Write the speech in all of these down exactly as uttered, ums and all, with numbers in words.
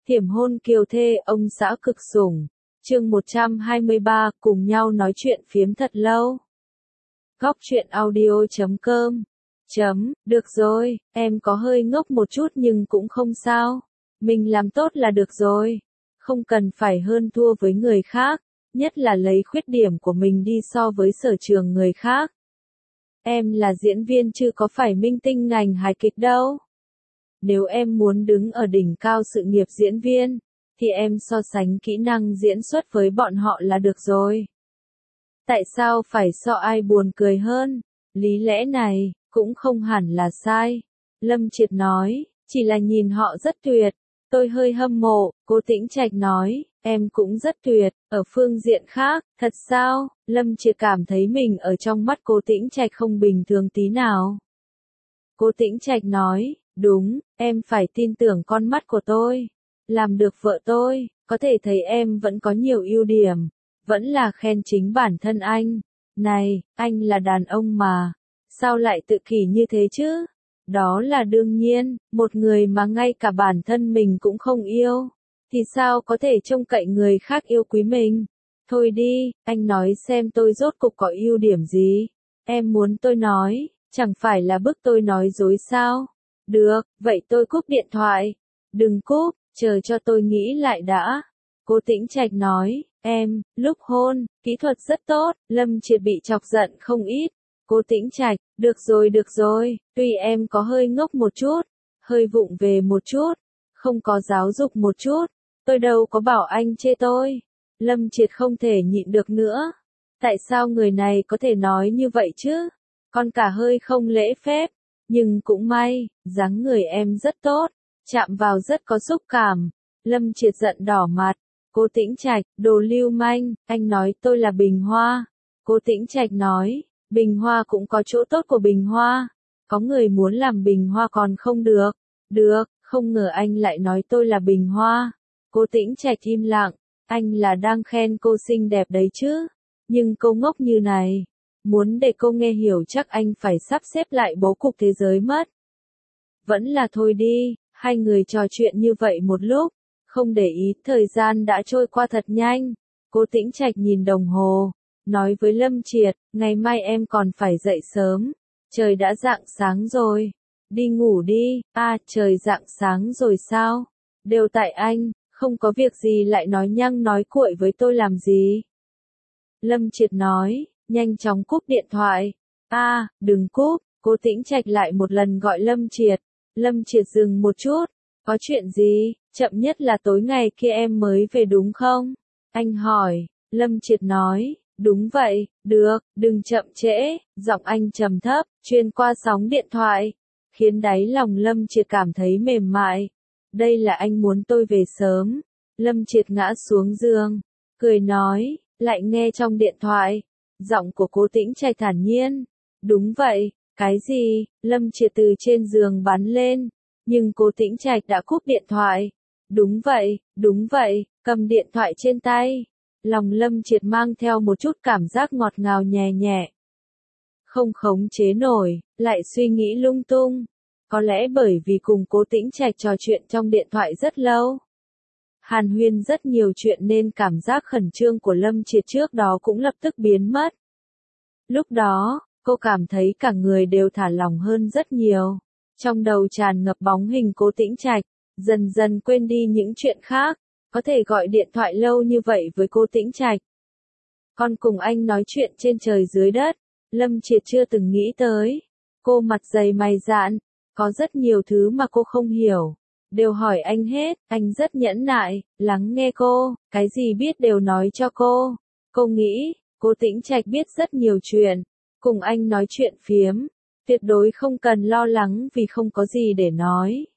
Thiểm hôn kiều thê ông xã cực sủng. Chương một trăm hai mươi ba, cùng nhau nói chuyện phiếm thật lâu. Góc truyện audio chấm com. Chấm, được rồi, em có hơi ngốc một chút nhưng cũng không sao. Mình làm tốt là được rồi. Không cần phải hơn thua với người khác, nhất là lấy khuyết điểm của mình đi so với sở trường người khác. Em là diễn viên chứ có phải minh tinh ngành hài kịch đâu. Nếu em muốn đứng ở đỉnh cao sự nghiệp diễn viên, thì em so sánh kỹ năng diễn xuất với bọn họ là được rồi. Tại sao phải so ai buồn cười hơn? Lý lẽ này, cũng không hẳn là sai. Lâm Triệt nói, chỉ là nhìn họ rất tuyệt. Tôi hơi hâm mộ, cô Tĩnh Trạch nói, em cũng rất tuyệt. Ở phương diện khác, thật sao? Lâm Triệt cảm thấy mình ở trong mắt cô Tĩnh Trạch không bình thường tí nào. Cô Tĩnh Trạch nói, đúng, em phải tin tưởng con mắt của tôi. Làm được vợ tôi, có thể thấy em vẫn có nhiều ưu điểm. Vẫn là khen chính bản thân anh. Này, anh là đàn ông mà. Sao lại tự kỷ như thế chứ? Đó là đương nhiên, một người mà ngay cả bản thân mình cũng không yêu. Thì sao có thể trông cậy người khác yêu quý mình? Thôi đi, anh nói xem tôi rốt cục có ưu điểm gì? Em muốn tôi nói, chẳng phải là bức tôi nói dối sao? Được, vậy tôi cúp điện thoại. Đừng cúp, chờ cho tôi nghĩ lại đã. Cô Tĩnh Trạch nói, em, lúc hôn, kỹ thuật rất tốt. Lâm Triệt bị chọc giận không ít. Cô Tĩnh Trạch, được rồi được rồi, tuy em có hơi ngốc một chút, hơi vụng về một chút, không có giáo dục một chút, tôi đâu có bảo anh chê tôi. Lâm Triệt không thể nhịn được nữa. Tại sao người này có thể nói như vậy chứ? Còn cả hơi không lễ phép, nhưng cũng may, dáng người em rất tốt, chạm vào rất có xúc cảm. Lâm Triệt giận đỏ mặt. Cô Tĩnh Trạch, đồ lưu manh, anh nói tôi là bình hoa. Cô Tĩnh Trạch nói, bình hoa cũng có chỗ tốt của bình hoa. Có người muốn làm bình hoa còn không được. Được, không ngờ anh lại nói tôi là bình hoa. Cô Tĩnh Trạch im lặng, anh là đang khen cô xinh đẹp đấy chứ. Nhưng cô ngốc như này, muốn để cô nghe hiểu chắc anh phải sắp xếp lại bố cục thế giới mất. Vẫn là thôi đi, hai người trò chuyện như vậy một lúc, không để ý, thời gian đã trôi qua thật nhanh. Cô Tĩnh Trạch nhìn đồng hồ, nói với Lâm Triệt, ngày mai em còn phải dậy sớm, trời đã rạng sáng rồi, đi ngủ đi. À, trời rạng sáng rồi sao? Đều tại anh, không có việc gì lại nói nhăng nói cuội với tôi làm gì? Lâm Triệt nói, nhanh chóng cúp điện thoại. À, đừng cúp. Cô Tĩnh Trạch lại một lần gọi Lâm Triệt. Lâm Triệt dừng một chút, có chuyện gì? Chậm nhất là tối ngày kia em mới về đúng không? Anh hỏi. Lâm Triệt nói, đúng vậy, được, đừng chậm trễ. Giọng anh trầm thấp, truyền qua sóng điện thoại, khiến đáy lòng Lâm Triệt cảm thấy mềm mại. Đây là anh muốn tôi về sớm. Lâm Triệt ngã xuống giường, cười nói, lại nghe trong điện thoại, giọng của cô Tĩnh Trạch thản nhiên. Đúng vậy, cái gì? Lâm Triệt từ trên giường bắn lên, nhưng cô Tĩnh Trạch đã cúp điện thoại. Đúng vậy, đúng vậy, cầm điện thoại trên tay. Lòng Lâm Triệt mang theo một chút cảm giác ngọt ngào nhẹ nhẹ. Không khống chế nổi, lại suy nghĩ lung tung. Có lẽ bởi vì cùng cô Tĩnh Trạch trò chuyện trong điện thoại rất lâu, hàn huyên rất nhiều chuyện nên cảm giác khẩn trương của Lâm Triệt trước đó cũng lập tức biến mất. Lúc đó, cô cảm thấy cả người đều thả lỏng hơn rất nhiều. Trong đầu tràn ngập bóng hình cô Tĩnh Trạch, dần dần quên đi những chuyện khác. Có thể gọi điện thoại lâu như vậy với cô Tĩnh Trạch, còn cùng anh nói chuyện trên trời dưới đất, Lâm Triệt chưa từng nghĩ tới. Cô mặt dày mày dạn, có rất nhiều thứ mà cô không hiểu, đều hỏi anh hết. Anh rất nhẫn nại, lắng nghe cô, cái gì biết đều nói cho cô. Cô nghĩ, cô Tĩnh Trạch biết rất nhiều chuyện, cùng anh nói chuyện phiếm, tuyệt đối không cần lo lắng vì không có gì để nói.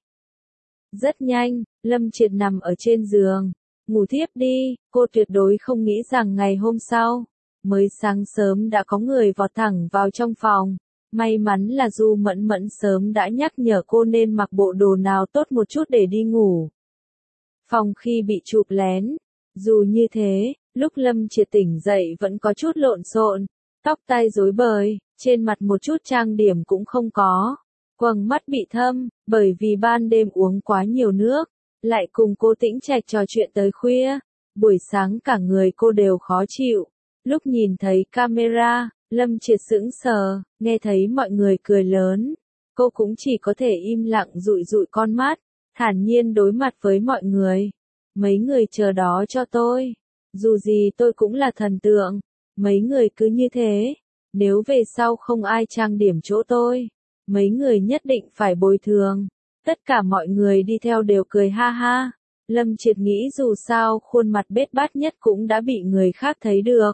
Rất nhanh, Lâm Triệt nằm ở trên giường, ngủ thiếp đi. Cô tuyệt đối không nghĩ rằng ngày hôm sau, mới sáng sớm đã có người vọt thẳng vào trong phòng. May mắn là Du Mẫn Mẫn sớm đã nhắc nhở cô nên mặc bộ đồ nào tốt một chút để đi ngủ. Phòng khi bị chụp lén, dù như thế, lúc Lâm Triệt tỉnh dậy vẫn có chút lộn xộn, tóc tai rối bời, trên mặt một chút trang điểm cũng không có. Quầng mắt bị thâm, bởi vì ban đêm uống quá nhiều nước. lại cùng cô Tĩnh Trạch trò chuyện tới khuya, buổi sáng cả người cô đều khó chịu. Lúc nhìn thấy camera, Lâm Triệt sững sờ, nghe thấy mọi người cười lớn, cô cũng chỉ có thể im lặng dụi dụi con mắt, thản nhiên đối mặt với mọi người. Mấy người chờ đó cho tôi, dù gì tôi cũng là thần tượng, mấy người cứ như thế, nếu về sau không ai trang điểm chỗ tôi, mấy người nhất định phải bồi thường. Tất cả mọi người đi theo đều cười ha ha. Lâm Triệt nghĩ dù sao khuôn mặt bết bát nhất cũng đã bị người khác thấy được.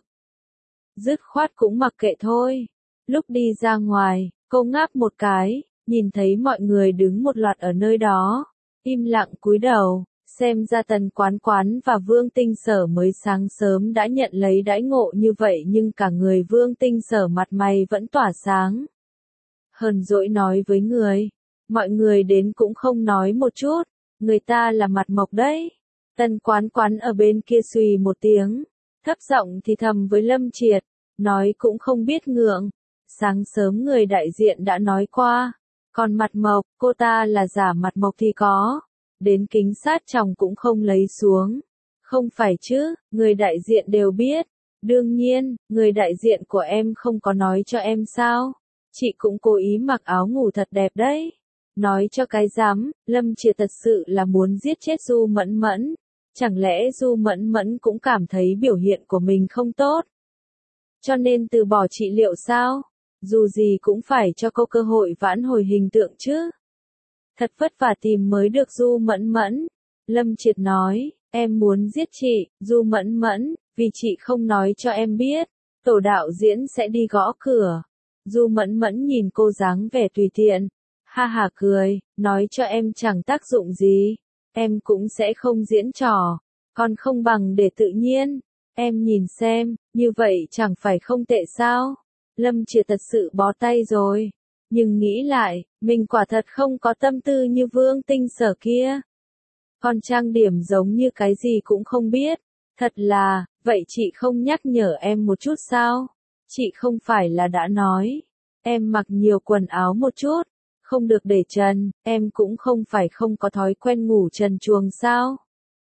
Dứt khoát cũng mặc kệ thôi. Lúc đi ra ngoài, cô ngáp một cái, nhìn thấy mọi người đứng một loạt ở nơi đó, im lặng cúi đầu, xem ra Tần Quán Quán và Vương Tinh Sở mới sáng sớm đã nhận lấy đãi ngộ như vậy nhưng cả người Vương Tinh Sở mặt mày vẫn tỏa sáng. Hờn dỗi nói với người, mọi người đến cũng không nói một chút, người ta là mặt mộc đấy. Tần Quán Quán ở bên kia xùy một tiếng, thấp giọng thì thầm với Lâm Triệt, nói cũng không biết ngượng. Sáng sớm người đại diện đã nói qua, còn mặt mộc, cô ta là giả mặt mộc thì có, đến kính sát chồng cũng không lấy xuống. Không phải chứ, người đại diện đều biết. Đương nhiên, người đại diện của em không có nói cho em sao. Chị cũng cố ý mặc áo ngủ thật đẹp đấy. Nói cho cái dám, Lâm Triệt thật sự là muốn giết chết Du Mẫn Mẫn. Chẳng lẽ Du Mẫn Mẫn cũng cảm thấy biểu hiện của mình không tốt, cho nên từ bỏ trị liệu sao? Dù gì cũng phải cho cô cơ hội vãn hồi hình tượng chứ. Thật vất vả tìm mới được Du Mẫn Mẫn. Lâm Triệt nói, em muốn giết chị, Du Mẫn Mẫn, vì chị không nói cho em biết, tổ đạo diễn sẽ đi gõ cửa. Du Mẫn Mẫn nhìn cô dáng vẻ tùy tiện, ha ha cười, nói cho em chẳng tác dụng gì, em cũng sẽ không diễn trò, còn không bằng để tự nhiên. Em nhìn xem, như vậy chẳng phải không tệ sao? Lâm Triệt thật sự bó tay rồi. Nhưng nghĩ lại, mình quả thật không có tâm tư như Vương Tinh Sở kia. Còn trang điểm giống như cái gì cũng không biết. Thật là, vậy chị không nhắc nhở em một chút sao? Chị không phải là đã nói, em mặc nhiều quần áo một chút, không được để trần, em cũng không phải không có thói quen ngủ trần truồng sao?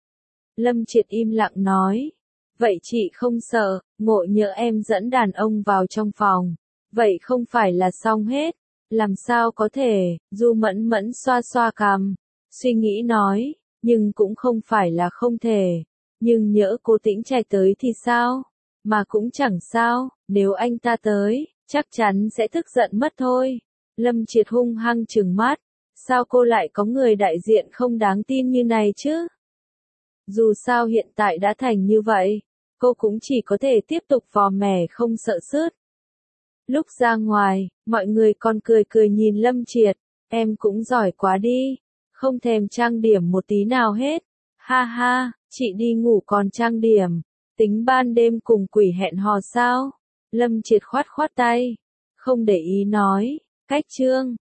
Lâm Triệt im lặng nói. Vậy chị không sợ, ngộ nhỡ em dẫn đàn ông vào trong phòng. Vậy không phải là xong hết. Làm sao có thể, Du Mẫn Mẫn xoa xoa cằm, suy nghĩ nói, nhưng cũng không phải là không thể. Nhưng nhỡ cô Tĩnh Trạch tới thì sao? Mà cũng chẳng sao, nếu anh ta tới, chắc chắn sẽ tức giận mất thôi. Lâm Triệt hung hăng trừng mắt, sao cô lại có người đại diện không đáng tin như này chứ? Dù sao hiện tại đã thành như vậy, cô cũng chỉ có thể tiếp tục vò mẻ không sợ sứt. Lúc ra ngoài, mọi người còn cười cười nhìn Lâm Triệt, em cũng giỏi quá đi, không thèm trang điểm một tí nào hết. Ha ha, chị đi ngủ còn trang điểm, tính ban đêm cùng quỷ hẹn hò sao? Lâm Triệt khoát khoát tay, không để ý nói, cách chương.